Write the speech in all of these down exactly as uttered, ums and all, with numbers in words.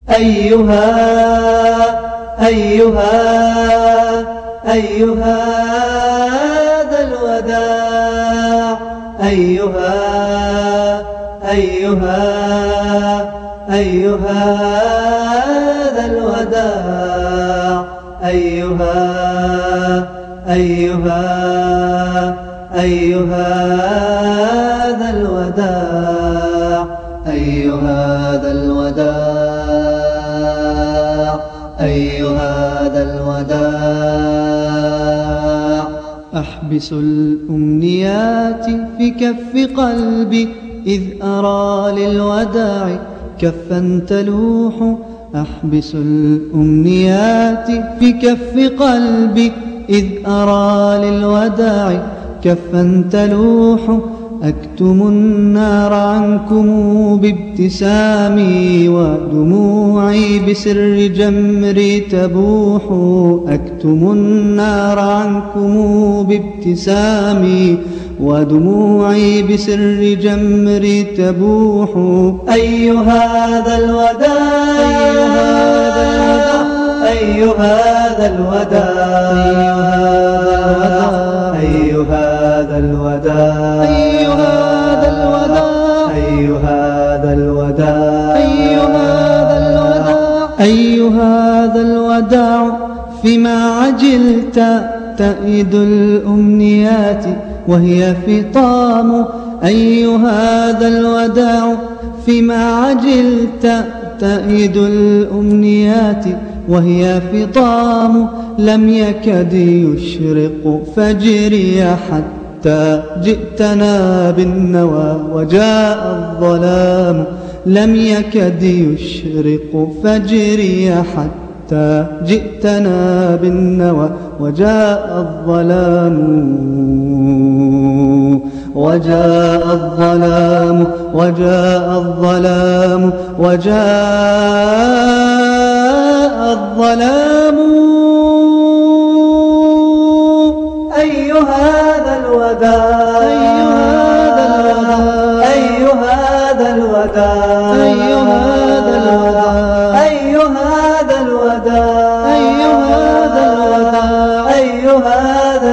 أيها أيها أيها ذا الوداع أيها أيها أيها ذا الوداع أيها أيها أيها ذا الوداع أيها ذا الوداع أيها ذا الوداع أحبس الأمنيات في كف قلبي إذ أرى للوداع كفا تلوح أحبس الأمنيات في كف قلبي إذ أرى للوداع كفا تلوح أكتم النار عنكم بابتسامي ودموعي بسر جمري تبوح أكتم النار عنكم بابتسامي ودموعي بسر جمري تبوح أيها ذا الوداع أيها ذا الوداع أيها ذا الوداع أيها ذا الوداع أيها ذا الوداع أيها ذا الوداع فيما عجلت تأيد الأمنيات وهي فطام أيها ذا الوداع فيما عجلت تأيد الأمنيات وهي فطام لم يكد يشرق فجري حتى جئتنا بالنوى وجاء الظلام لم يكد يشرق فجري حتى جئتنا بالنوى وجاء الظلام وجاء الظلام وجاء الظلام وجاء الظلام أيها ذا الوداع أيها ذا الوداع أيها ذا الوداع أيها ذا الوداع أيها ذا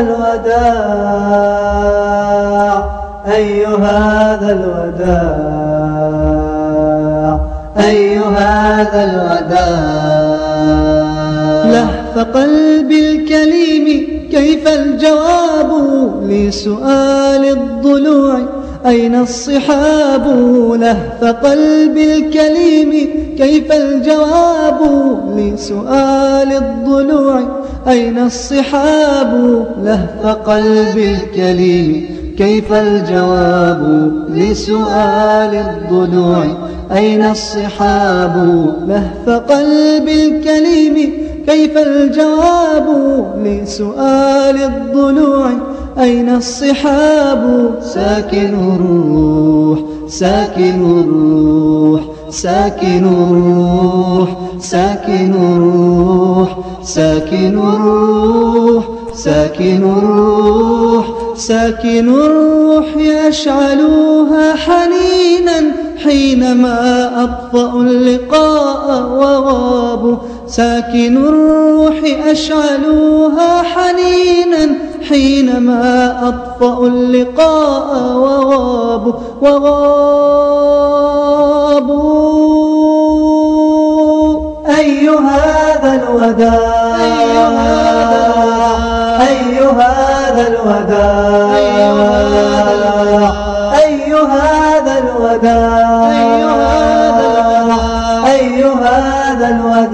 الوداع أيها ذا الوداع أيها ذا الوداع لهف قلبي الكليم كيف الجواب لسؤال الضلوع أين الصحاب لهف قلبي الكليم كيف الجواب لسؤال الضلوع أين الصحاب لهف قلبي الكليم كيف الجواب لسؤال الضلوع أين الصحاب لهف قلبي الكليم كيف الجواب لسؤال الضلوع أين الصحاب ساكن الروح ساكن الروح ساكن الروح ساكن الروح ساكن الروح ساكن الروح ساكن الروح يشعلها حنينا حينما أطفأ اللقاء وغابوا ساكن الروح أشعلوها حنينا حينما أطفأ اللقاء وغابوا وغابوا أيها ذا الوداع أيها ذا الوداع أيها ذا الوداع أيها ذا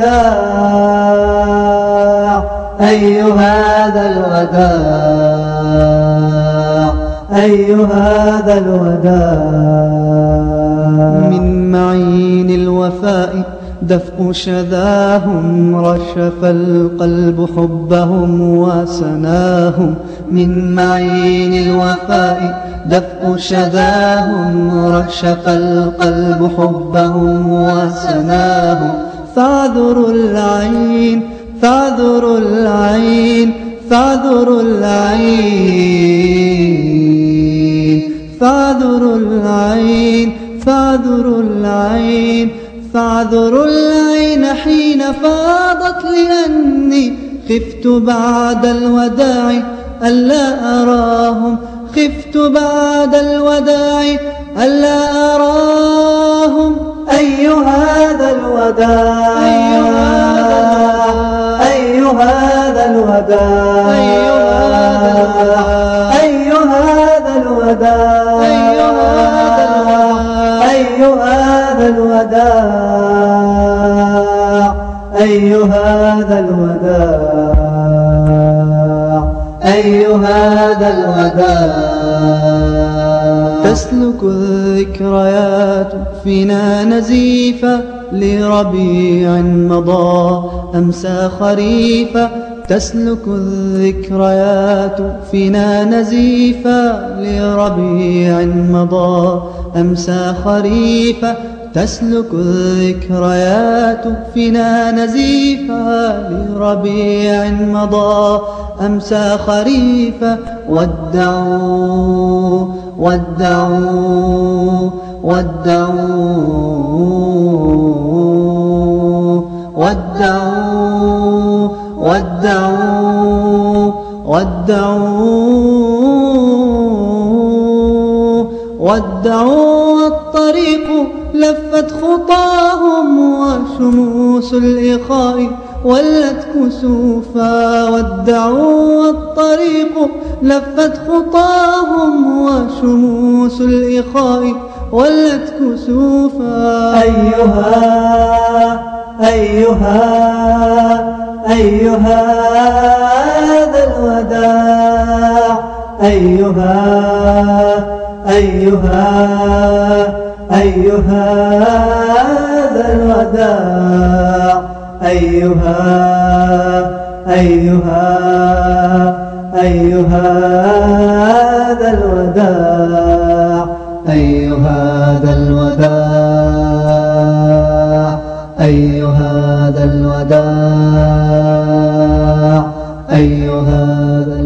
الوداع أيها ذا الوداع أيها ذا الوداع من معين الوفاء دفء شذاهم رشف القلب حبهم وسناهم من معين الوفاء دفء شذاهم رشف القلب حبهم وسناهم فاعذروا العين فاعذروا العين فاعذروا العين فاعذروا العين فاعذروا العين فاعذروا العين حين فاضت لأني خفت بعد الوداع ألا أراهم خفت بعد الوداع ألا أراهم. أي هذا الوداع أي هذا الوداع أي هذا الوداع أي هذا الوداع أي هذا الوداع أي هذا الوداع. تسلك الذكريات فينا نزيفا لربيع مضى أمسى خريفا. تسلك الذكريات فينا نزيفا لربيع مضى أمسى خريفا. تسلك الذكريات فينا نزيفا لربيع مضى أمسى خريفا. ودعوا ودعوا ودعوا ودعوا ودعوا ودعوا ودعوا. الطريق لفت خطاهم وشموس الإخاء ولت كسوفا. ودعوا الطريق لفت خطاهم وشموس الإخاء ولت كسوفا. أيها أيها أيها هذا الوداع أيها أيها أيها هذا الوداع أيها أيها أيها هذا الوداع أيها هذا الوداع أيها هذا الوداع أيها هذا